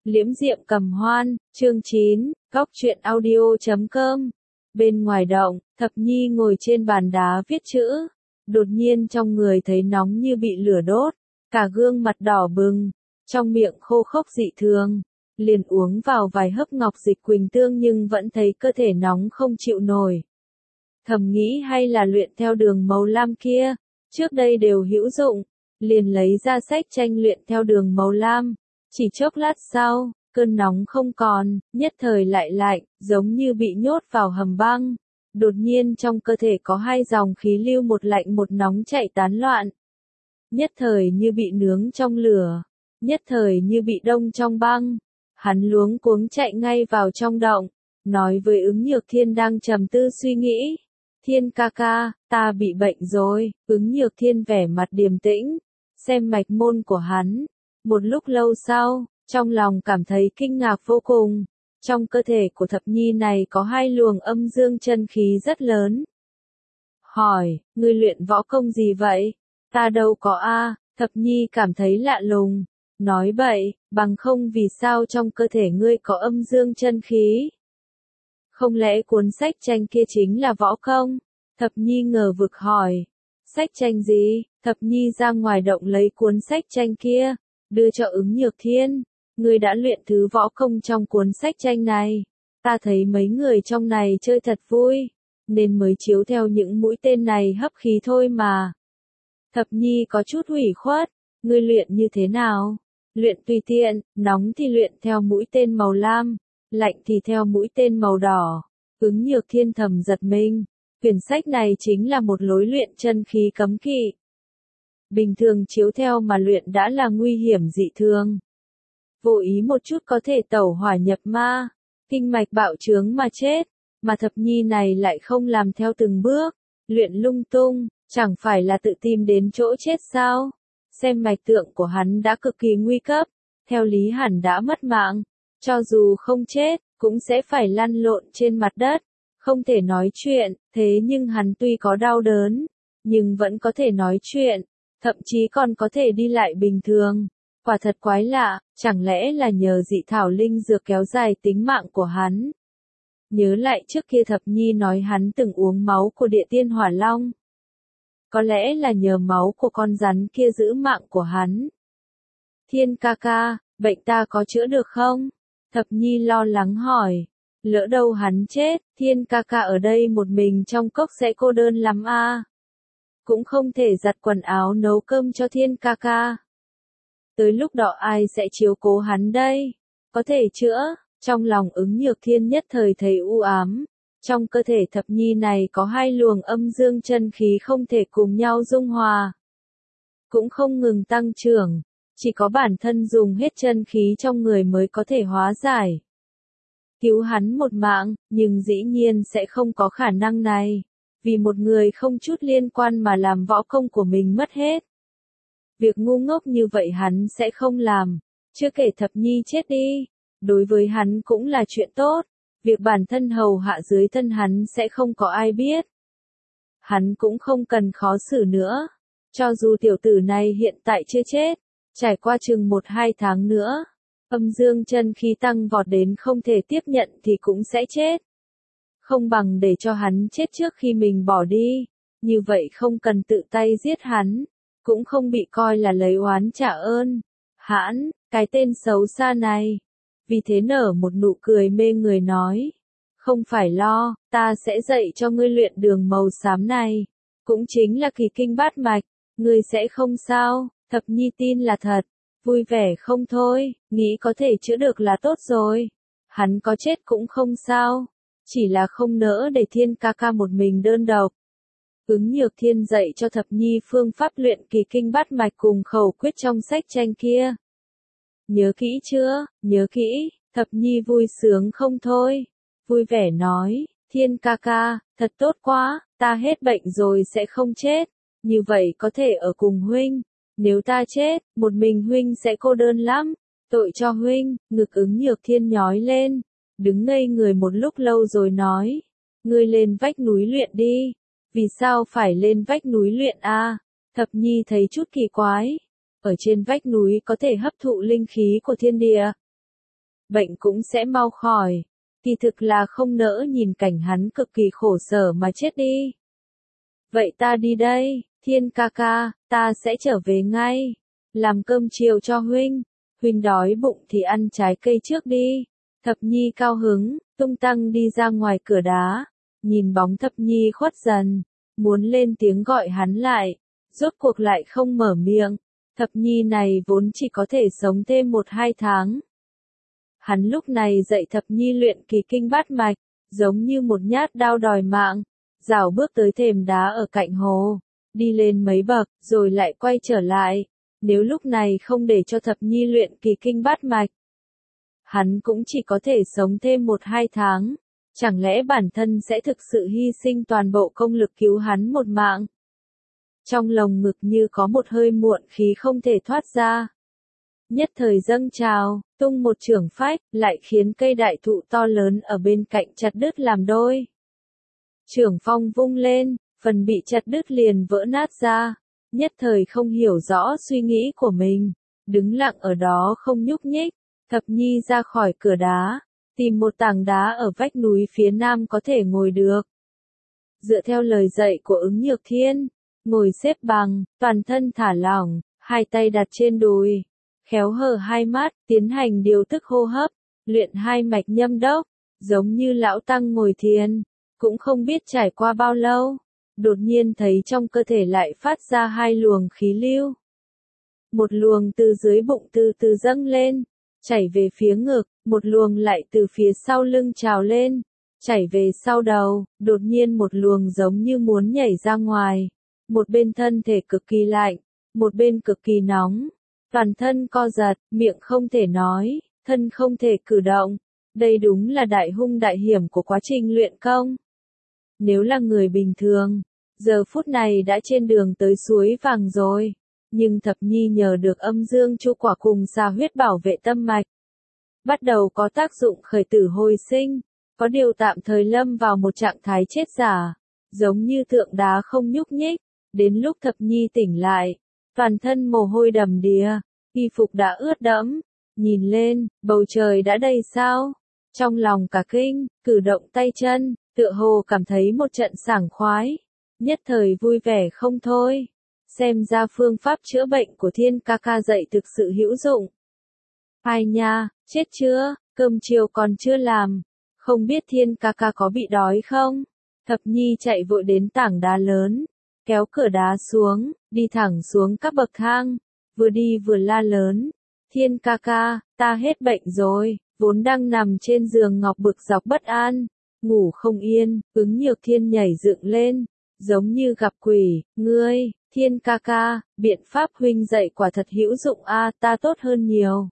Liễm diệm cầm hoan, chương 9, góc truyện audio.com. Bên ngoài động, Thập Nhi ngồi trên bàn đá viết chữ. Đột nhiên trong người thấy nóng như bị lửa đốt, cả gương mặt đỏ bừng, trong miệng khô khốc dị thường. Liền uống vào vài hớp ngọc dịch quỳnh tương nhưng vẫn thấy cơ thể nóng không chịu nổi. Thầm nghĩ hay là luyện theo đường màu lam kia, trước đây đều hữu dụng, liền lấy ra sách tranh luyện theo đường màu lam. Chỉ chốc lát sau, cơn nóng không còn, nhất thời lại lạnh, giống như bị nhốt vào hầm băng. Đột nhiên trong cơ thể có hai dòng khí lưu một lạnh một nóng chạy tán loạn. Nhất thời như bị nướng trong lửa, nhất thời như bị đông trong băng. Hắn luống cuống chạy ngay vào trong động, nói với Ứng Nhược Thiên đang trầm tư suy nghĩ. Thiên ca ca, ta bị bệnh rồi. Ứng Nhược Thiên vẻ mặt điềm tĩnh, xem mạch môn của hắn. Một lúc lâu sau, trong lòng cảm thấy kinh ngạc vô cùng. Trong cơ thể của Thập Nhi này có hai luồng âm dương chân khí rất lớn. Hỏi, ngươi luyện võ công gì vậy? Ta đâu có a. Thập Nhi cảm thấy lạ lùng. Nói bậy, bằng không vì sao trong cơ thể ngươi có âm dương chân khí? Không lẽ cuốn sách tranh kia chính là võ công? Thập Nhi ngờ vực hỏi. Sách tranh gì? Thập Nhi ra ngoài động lấy cuốn sách tranh kia, đưa cho Ứng Nhược Thiên. Ngươi đã luyện thứ võ công trong cuốn sách tranh này. Ta thấy mấy người trong này chơi thật vui, nên mới chiếu theo những mũi tên này hấp khí thôi mà. Thập Nhi có chút ủy khuất. Ngươi luyện như thế nào? Luyện tùy tiện, nóng thì luyện theo mũi tên màu lam, lạnh thì theo mũi tên màu đỏ. Ứng Nhược Thiên thầm giật mình. Quyển sách này chính là một lối luyện chân khí cấm kỵ. Bình thường chiếu theo mà luyện đã là nguy hiểm dị thường. Vô ý một chút có thể tẩu hỏa nhập ma, kinh mạch bạo chướng mà chết. Mà Thập Nhi này lại không làm theo từng bước, luyện lung tung, chẳng phải là tự tìm đến chỗ chết sao? Xem mạch tượng của hắn đã cực kỳ nguy cấp, theo lý hẳn đã mất mạng. Cho dù không chết, cũng sẽ phải lăn lộn trên mặt đất, không thể nói chuyện. Thế nhưng hắn tuy có đau đớn, nhưng vẫn có thể nói chuyện, thậm chí còn có thể đi lại bình thường. Quả thật quái lạ, chẳng lẽ là nhờ dị thảo linh dược kéo dài tính mạng của hắn? Nhớ lại trước kia Thập Nhi nói hắn từng uống máu của địa tiên hỏa long. Có lẽ là nhờ máu của con rắn kia giữ mạng của hắn. Thiên ca ca, bệnh ta có chữa được không? Thập Nhi lo lắng hỏi. Lỡ đâu hắn chết, Thiên ca ca ở đây một mình trong cốc sẽ cô đơn lắm a. Cũng không thể giặt quần áo nấu cơm cho Thiên ca ca. Tới lúc đó ai sẽ chiếu cố hắn đây? Có thể chữa. Trong lòng Ứng Nhược Thiên nhất thời thấy u ám. Trong cơ thể Thập Nhi này có hai luồng âm dương chân khí không thể cùng nhau dung hòa. Cũng không ngừng tăng trưởng. Chỉ có bản thân dùng hết chân khí trong người mới có thể hóa giải. Cứu hắn một mạng, nhưng dĩ nhiên sẽ không có khả năng này. Vì một người không chút liên quan mà làm võ công của mình mất hết. Việc ngu ngốc như vậy hắn sẽ không làm. Chưa kể Thập Nhi chết đi, đối với hắn cũng là chuyện tốt. Việc bản thân hầu hạ dưới thân hắn sẽ không có ai biết. Hắn cũng không cần khó xử nữa. Cho dù tiểu tử này hiện tại chưa chết, trải qua chừng 1-2 tháng nữa, âm dương chân khí tăng vọt đến không thể tiếp nhận thì cũng sẽ chết. Không bằng để cho hắn chết trước khi mình bỏ đi. Như vậy không cần tự tay giết hắn, cũng không bị coi là lấy oán trả ơn. Hãn, cái tên xấu xa này. Vì thế nở một nụ cười mê người nói. Không phải lo, ta sẽ dạy cho ngươi luyện đường màu xám này. Cũng chính là kỳ kinh bát mạch. Ngươi sẽ không sao. Thập Nhi tin là thật. Vui vẻ không thôi, nghĩ có thể chữa được là tốt rồi. Hắn có chết cũng không sao. Chỉ là không nỡ để Thiên ca ca một mình đơn độc. Ứng Nhược Thiên dạy cho Thập Nhi phương pháp luyện kỳ kinh bát mạch cùng khẩu quyết trong sách tranh kia. Nhớ kỹ chưa? Nhớ kỹ. Thập Nhi vui sướng không thôi. Vui vẻ nói, Thiên ca ca, thật tốt quá, ta hết bệnh rồi sẽ không chết. Như vậy có thể ở cùng huynh. Nếu ta chết, một mình huynh sẽ cô đơn lắm. Tội cho huynh. Ngực Ứng Nhược Thiên nhói lên. Đứng ngây người một lúc lâu rồi nói. Ngươi lên vách núi luyện đi. Vì sao phải lên vách núi luyện a? Thập Nhi thấy chút kỳ quái. Ở trên vách núi có thể hấp thụ linh khí của thiên địa. bệnh cũng sẽ mau khỏi. Kỳ thực là không nỡ nhìn cảnh hắn cực kỳ khổ sở mà chết đi. Vậy ta đi đây, Thiên ca ca, ta sẽ trở về ngay. Làm cơm chiều cho huynh. Huynh đói bụng thì ăn trái cây trước đi. Thập Nhi cao hứng, tung tăng đi ra ngoài cửa đá. Nhìn bóng Thập Nhi khuất dần. Muốn lên tiếng gọi hắn lại. Rốt cuộc lại không mở miệng. Thập Nhi này vốn chỉ có thể sống thêm 1-2 tháng. Hắn lúc này dạy Thập Nhi luyện kỳ kinh bát mạch, giống như một nhát đao đòi mạng, rảo bước tới thềm đá ở cạnh hồ, đi lên mấy bậc, rồi lại quay trở lại. Nếu lúc này không để cho Thập Nhi luyện kỳ kinh bát mạch, hắn cũng chỉ có thể sống thêm 1-2 tháng. Chẳng lẽ bản thân sẽ thực sự hy sinh toàn bộ công lực cứu hắn một mạng? Trong lồng ngực như có một hơi muộn khí không thể thoát ra. Nhất thời dâng trào, tung một chưởng phách, lại khiến cây đại thụ to lớn ở bên cạnh chặt đứt làm đôi. Chưởng phong vung lên, phần bị chặt đứt liền vỡ nát ra. Nhất thời không hiểu rõ suy nghĩ của mình, đứng lặng ở đó không nhúc nhích. Thập Nhi ra khỏi cửa đá, tìm một tảng đá ở vách núi phía nam có thể ngồi được. Dựa theo lời dạy của Ứng Nhược Thiên, ngồi xếp bằng, toàn thân thả lỏng, hai tay đặt trên đùi, khéo hở hai mắt, tiến hành điều tức hô hấp, luyện hai mạch nhâm đốc, giống như lão tăng ngồi thiền. Cũng không biết trải qua bao lâu, đột nhiên thấy trong cơ thể lại phát ra hai luồng khí lưu. Một luồng từ dưới bụng từ từ dâng lên, chảy về phía ngực, một luồng lại từ phía sau lưng trào lên, chảy về sau đầu, đột nhiên một luồng giống như muốn nhảy ra ngoài. Một bên thân thể cực kỳ lạnh, một bên cực kỳ nóng, toàn thân co giật, miệng không thể nói, thân không thể cử động. Đây đúng là đại hung đại hiểm của quá trình luyện công. Nếu là người bình thường, giờ phút này đã trên đường tới suối vàng rồi. Nhưng Thập Nhi nhờ được âm dương chu quả cùng xà huyết bảo vệ tâm mạch, bắt đầu có tác dụng khởi tử hồi sinh, có điều tạm thời lâm vào một trạng thái chết giả, giống như tượng đá không nhúc nhích. Đến lúc Thập Nhi tỉnh lại, toàn thân mồ hôi đầm đìa, y phục đã ướt đẫm, nhìn lên, bầu trời đã đầy sao. Trong lòng cả kinh, cử động tay chân, tựa hồ cảm thấy một trận sảng khoái, nhất thời vui vẻ không thôi. Xem ra phương pháp chữa bệnh của Thiên ca ca dạy thực sự hữu dụng. Ai nha, chết chưa, cơm chiều còn chưa làm, không biết Thiên ca ca có bị đói không? Thập Nhi chạy vội đến tảng đá lớn, kéo cửa đá xuống, đi thẳng xuống các bậc thang, vừa đi vừa la lớn. Thiên ca ca, ta hết bệnh rồi, vốn đang nằm trên giường ngọc bực dọc bất an, ngủ không yên. Ứng Nhược Thiên nhảy dựng lên, giống như gặp quỷ. Ngươi, Thiên ca ca, biện pháp huynh dạy quả thật hữu dụng a, ta tốt hơn nhiều.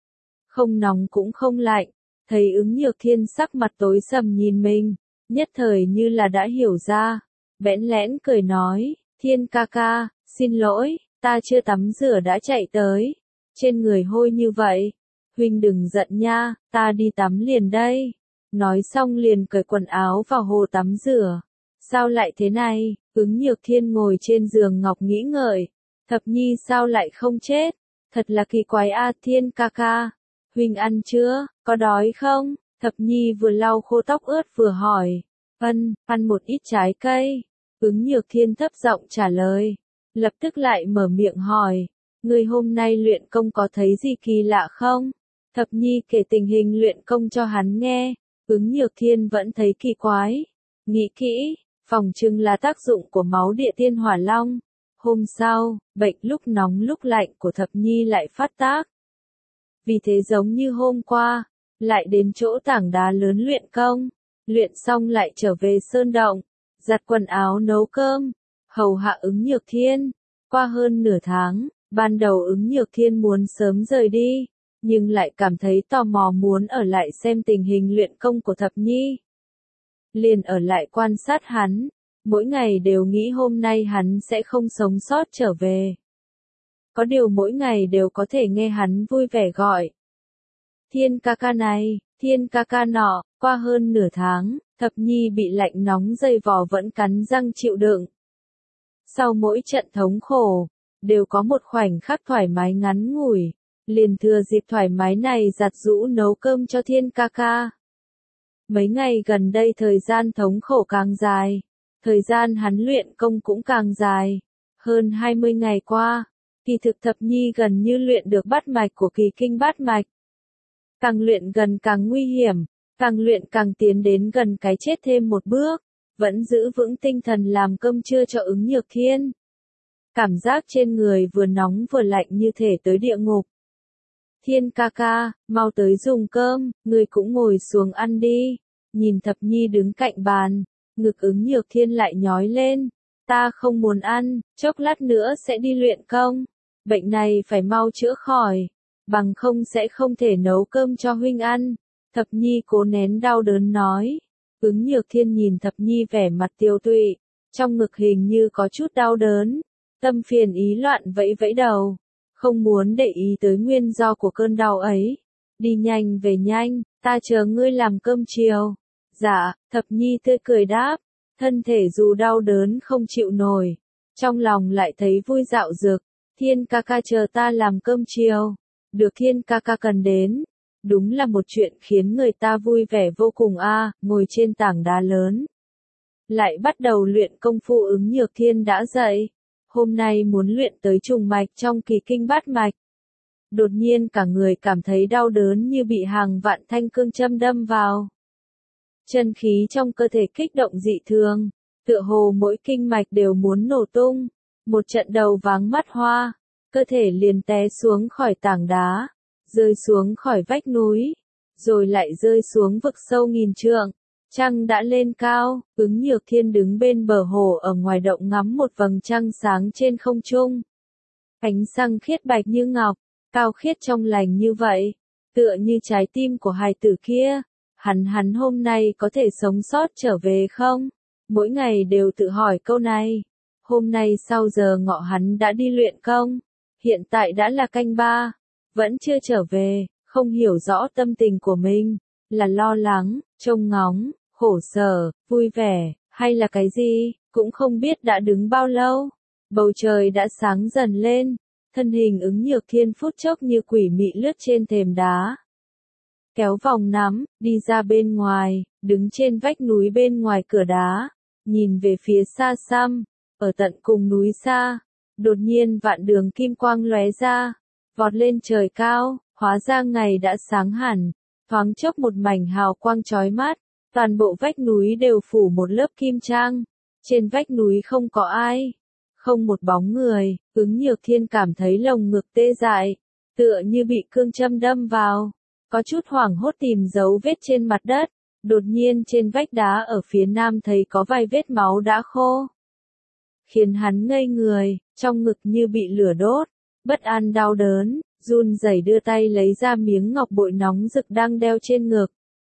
Không nóng cũng không lạnh, thấy Ứng Nhược Thiên sắc mặt tối sầm nhìn mình, nhất thời như là đã hiểu ra, bẽn lẽn cười nói, Thiên ca ca, xin lỗi, ta chưa tắm rửa đã chạy tới, trên người hôi như vậy, huynh đừng giận nha, ta đi tắm liền đây. Nói xong liền cởi quần áo vào hồ tắm rửa. Sao lại thế này? Ứng Nhược Thiên ngồi trên giường ngọc nghĩ ngợi, Thập Nhi sao lại không chết? Thật là kỳ quái a. Thiên ca ca, huynh ăn chưa, có đói không? Thập Nhi vừa lau khô tóc ướt vừa hỏi. Ăn một ít trái cây. Ứng Nhược Thiên thấp giọng trả lời, lập tức lại mở miệng hỏi, ngươi hôm nay luyện công có thấy gì kỳ lạ không? Thập Nhi kể tình hình luyện công cho hắn nghe. Ứng Nhược Thiên vẫn thấy kỳ quái, nghĩ kỹ, phỏng chừng là tác dụng của máu địa tiên hỏa long. Hôm sau, bệnh lúc nóng lúc lạnh của Thập Nhi lại phát tác. Vì thế giống như hôm qua, lại đến chỗ tảng đá lớn luyện công, luyện xong lại trở về sơn động, giặt quần áo nấu cơm, hầu hạ Ứng Nhược Thiên. Qua hơn nửa tháng, ban đầu Ứng Nhược Thiên muốn sớm rời đi, nhưng lại cảm thấy tò mò muốn ở lại xem tình hình luyện công của Thập Nhi. Liền ở lại quan sát hắn, mỗi ngày đều nghĩ hôm nay hắn sẽ không sống sót trở về. Có điều mỗi ngày đều có thể nghe hắn vui vẻ gọi. Thiên ca ca này, Thiên ca ca nọ. Qua hơn nửa tháng, Thập Nhi bị lạnh nóng dày vò vẫn cắn răng chịu đựng. Sau mỗi trận thống khổ, đều có một khoảnh khắc thoải mái ngắn ngủi. liền thừa dịp thoải mái này giặt giũ nấu cơm cho Thiên ca ca. Mấy ngày gần đây thời gian thống khổ càng dài, thời gian hắn luyện công cũng càng dài. Hơn 20 ngày qua, kỳ thực Thập Nhi gần như luyện được bát mạch của kỳ kinh bát mạch. Càng luyện gần càng nguy hiểm, càng luyện càng tiến đến gần cái chết thêm một bước, vẫn giữ vững tinh thần làm cơm trưa cho Ứng Nhược Thiên. Cảm giác trên người vừa nóng vừa lạnh như thể tới địa ngục. Thiên ca ca, mau tới dùng cơm, người cũng ngồi xuống ăn đi. Nhìn Thập Nhi đứng cạnh bàn, ngực Ứng Nhược Thiên lại nhói lên. Ta không muốn ăn, chốc lát nữa sẽ đi luyện công. Bệnh này phải mau chữa khỏi, bằng không sẽ không thể nấu cơm cho huynh ăn. Thập Nhi cố nén đau đớn nói. Ứng Nhược Thiên nhìn Thập Nhi vẻ mặt tiêu tụy, trong ngực hình như có chút đau đớn. Tâm phiền ý loạn vẫy vẫy đầu, không muốn để ý tới nguyên do của cơn đau ấy. Đi nhanh về nhanh, ta chờ ngươi làm cơm chiều. Dạ, Thập Nhi tươi cười đáp, thân thể dù đau đớn không chịu nổi, trong lòng lại thấy vui dạo dực. Thiên ca ca chờ ta làm cơm chiều. Được Thiên ca ca cần đến, đúng là một chuyện khiến người ta vui vẻ vô cùng a. Ngồi trên tảng đá lớn, lại bắt đầu luyện công phu. Ứng Nhược Thiên đã dậy, hôm nay muốn luyện tới trùng mạch trong kỳ kinh bát mạch. Đột nhiên cả người cảm thấy đau đớn như bị hàng vạn thanh cương châm đâm vào. Chân khí trong cơ thể kích động dị thường, tựa hồ mỗi kinh mạch đều muốn nổ tung. Một trận đầu váng mắt hoa, cơ thể liền té xuống khỏi tảng đá, rơi xuống khỏi vách núi, rồi lại rơi xuống vực sâu nghìn trượng. Trăng đã lên cao, Ứng Nhược Thiên đứng bên bờ hồ ở ngoài động ngắm một vầng trăng sáng trên không trung. Ánh trăng khiết bạch như ngọc, cao khiết trong lành như vậy, tựa như trái tim của hài tử kia. Hắn hôm nay có thể sống sót trở về không? Mỗi ngày đều tự hỏi câu này. Hôm nay sau giờ ngọ hắn đã đi luyện công, hiện tại đã là canh 3, vẫn chưa trở về, không hiểu rõ tâm tình của mình, là lo lắng, trông ngóng, khổ sở, vui vẻ, hay là cái gì, cũng không biết đã đứng bao lâu. Bầu trời đã sáng dần lên, thân hình Ứng Nhược Thiên phút chốc như quỷ mị lướt trên thềm đá. Kéo vòng nắm, đi ra bên ngoài, đứng trên vách núi bên ngoài cửa đá, nhìn về phía xa xăm, ở tận cùng núi xa, đột nhiên vạn đường kim quang lóe ra, vọt lên trời cao, hóa ra ngày đã sáng hẳn, thoáng chốc một mảnh hào quang chói mắt, toàn bộ vách núi đều phủ một lớp kim trang, trên vách núi không có ai, không một bóng người. Ứng Nhược Thiên cảm thấy lồng ngực tê dại, tựa như bị cương châm đâm vào, có chút hoảng hốt tìm dấu vết trên mặt đất, đột nhiên trên vách đá ở phía nam thấy có vài vết máu đã khô, khiến hắn ngây người, trong ngực như bị lửa đốt, bất an đau đớn, run rẩy đưa tay lấy ra miếng ngọc bội nóng rực đang đeo trên ngực.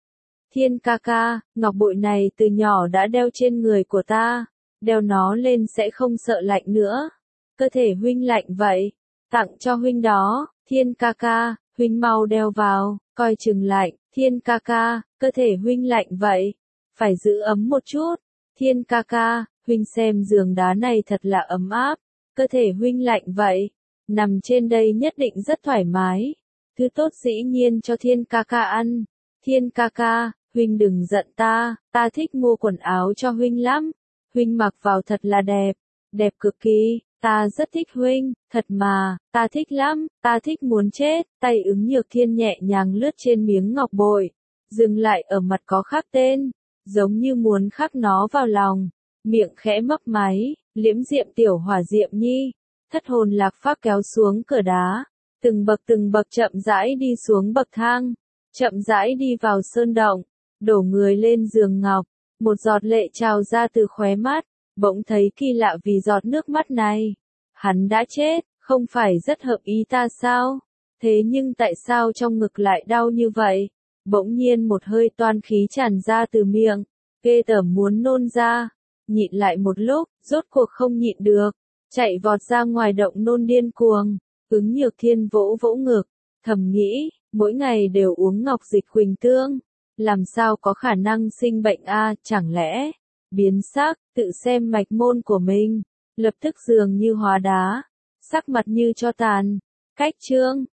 Thiên ca ca, ngọc bội này từ nhỏ đã đeo trên người của ta, đeo nó lên sẽ không sợ lạnh nữa. Cơ thể huynh lạnh vậy, tặng cho huynh đó. Thiên ca ca, huynh mau đeo vào, coi chừng lạnh. Thiên ca ca, cơ thể huynh lạnh vậy, phải giữ ấm một chút. Thiên ca ca, huynh xem giường đá này thật là ấm áp, cơ thể huynh lạnh vậy, nằm trên đây nhất định rất thoải mái. Thứ tốt dĩ nhiên cho Thiên ca ca ăn. Thiên ca ca, huynh đừng giận ta thích mua quần áo cho huynh lắm, huynh mặc vào thật là đẹp, đẹp cực kỳ, ta rất thích huynh, thật mà, ta thích lắm, ta thích muốn chết. Tay Ứng Nhược Thiên nhẹ nhàng lướt trên miếng ngọc bội, dừng lại ở mặt có khắc tên, giống như muốn khắc nó vào lòng, miệng khẽ mấp máy, liễm diệm tiểu hỏa diệm nhi. Thất hồn lạc phách kéo xuống cửa đá, từng bậc chậm rãi đi xuống bậc thang, chậm rãi đi vào sơn động, đổ người lên giường ngọc, một giọt lệ trào ra từ khóe mắt, bỗng thấy kỳ lạ vì giọt nước mắt này. Hắn đã chết, không phải rất hợp ý ta sao? Thế nhưng tại sao trong ngực lại đau như vậy? Bỗng nhiên một hơi toan khí tràn ra từ miệng, ghê tởm muốn nôn ra, nhịn lại một lúc, rốt cuộc không nhịn được, chạy vọt ra ngoài động nôn điên cuồng. Ứng Nhược Thiên vỗ vỗ ngực, thầm nghĩ, mỗi ngày đều uống ngọc dịch huỳnh tương, làm sao có khả năng sinh bệnh a? Chẳng lẽ biến sắc, tự xem mạch môn của mình, lập tức dường như hóa đá, sắc mặt như cho tàn. Cách chương